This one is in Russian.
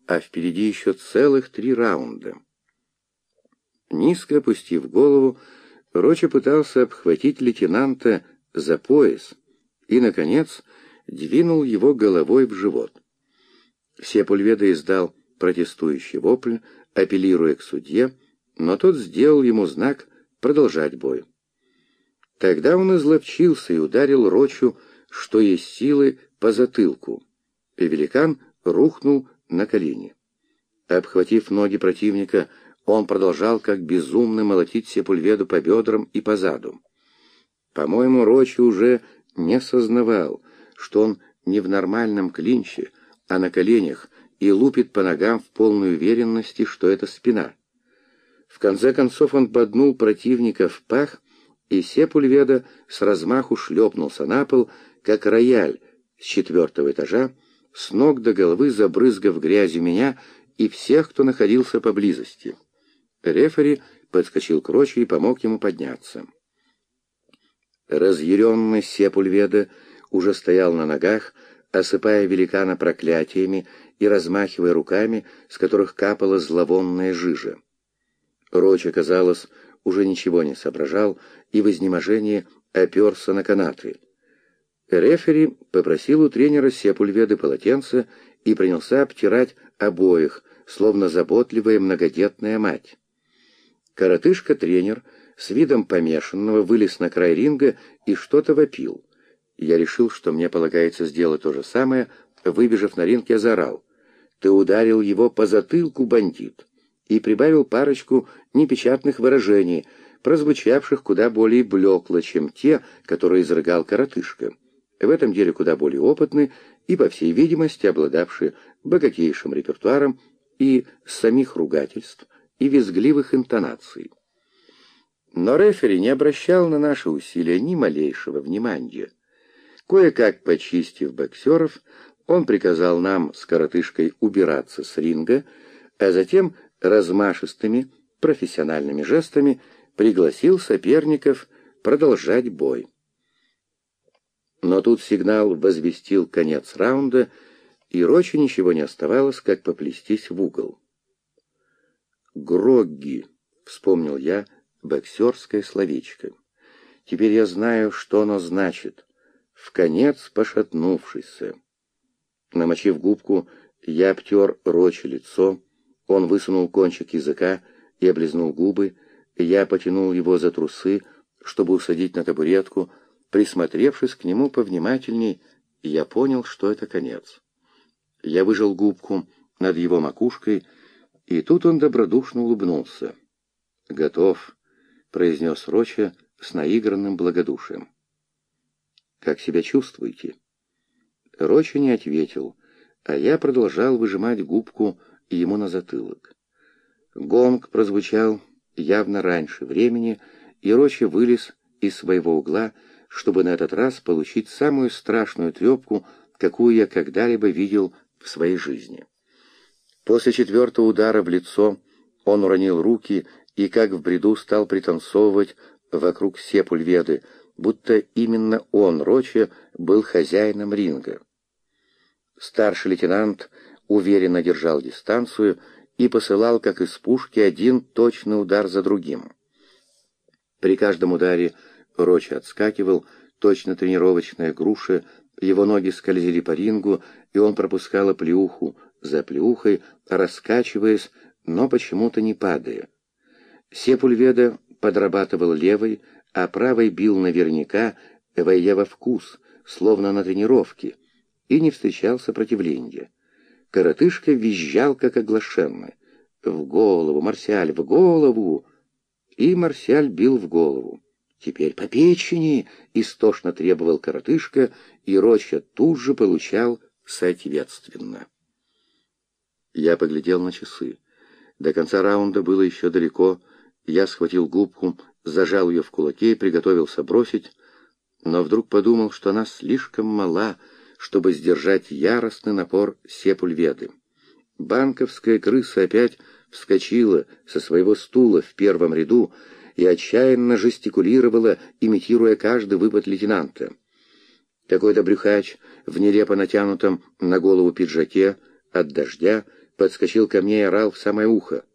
а впереди еще целых 3 раунда. Низко опустив голову, Роча пытался обхватить лейтенанта за пояс и, наконец, двинул его головой в живот. Сепульведа издал протестующий вопль, апеллируя к судье, но тот сделал ему знак продолжать бой. Тогда он изловчился и ударил Рочу, что есть силы, по затылку, и великан рухнул на колени. Обхватив ноги противника, он продолжал как безумный молотить Сепульведу по бедрам и по заду. По-моему, Роча уже не сознавал, что он не в нормальном клинче, а на коленях, и лупит по ногам в полной уверенности, что это спина. В конце концов он боднул противника в пах, и Сепульведа с размаху шлепнулся на пол, как рояль с 4-го этажа, с ног до головы забрызгав грязью меня и всех, кто находился поблизости. Рефери подскочил к Роче и помог ему подняться. Разъяренный Сепульведа уже стоял на ногах, осыпая великана проклятиями и размахивая руками, с которых капала зловонная жижа. Роча, казалось, уже ничего не соображал и в изнеможении оперся на канаты. Рефери попросил у тренера Сепульведы полотенце и принялся обтирать обоих, словно заботливая многодетная мать. Коротышка-тренер с видом помешанного вылез на край ринга и что-то вопил. Я решил, что мне полагается сделать то же самое. Выбежав на ринг, я заорал: «Ты ударил его по затылку, бандит!» и прибавил парочку непечатных выражений, прозвучавших куда более блекло, чем те, которые изрыгал коротышка. В этом деле куда более опытный и, по всей видимости, обладавший богатейшим репертуаром и самих ругательств, и визгливых интонаций. Но рефери не обращал на наши усилия ни малейшего внимания. Кое-как почистив боксеров, он приказал нам с коротышкой убираться с ринга, а затем размашистыми профессиональными жестами пригласил соперников продолжать бой. Но тут сигнал возвестил конец раунда, и Роче ничего не оставалось, как поплестись в угол. «Грогги», — вспомнил я боксерское словечко. «Теперь я знаю, что оно значит. Вконец пошатнувшийся». Намочив губку, я обтер Роче лицо, он высунул кончик языка и облизнул губы, я потянул его за трусы, чтобы усадить на табуретку. Присмотревшись к нему повнимательней, я понял, что это конец. Я выжал губку над его макушкой, и тут он добродушно улыбнулся. «Готов», — произнес Роча с наигранным благодушием. «Как себя чувствуете?» Роча не ответил, а я продолжал выжимать губку ему на затылок. Гонг прозвучал явно раньше времени, и Роча вылез из своего угла, чтобы на этот раз получить самую страшную трепку, какую я когда-либо видел в своей жизни. После 4-го удара в лицо он уронил руки и, как в бреду, стал пританцовывать вокруг Сепульведы, будто именно он, Роча, был хозяином ринга. Старший лейтенант уверенно держал дистанцию и посылал, как из пушки, один точный удар за другим. При каждом ударе Роча отскакивал, точно тренировочная груша, его ноги скользили по рингу, и он пропускал оплеуху за оплеухой, раскачиваясь, но почему-то не падая. Сепульведа подрабатывал левой, а правой бил наверняка, войдя во вкус, словно на тренировке, и не встречал сопротивления. Коротышка визжал, как оглашенный. «В голову, Марсиаль, в голову!» И Марсиаль бил в голову. «Теперь по печени!» — истошно требовал коротышка, и Роча тут же получал соответственно. Я поглядел на часы. До конца раунда было еще далеко. Я схватил губку, зажал ее в кулаке и приготовился бросить, но вдруг подумал, что она слишком мала, чтобы сдержать яростный напор Сепульведы. Банковская крыса опять вскочила со своего стула в первом ряду и отчаянно жестикулировала, имитируя каждый выпад лейтенанта. Какой-то брюхач в нелепо натянутом на голову пиджаке от дождя подскочил ко мне и орал в самое ухо.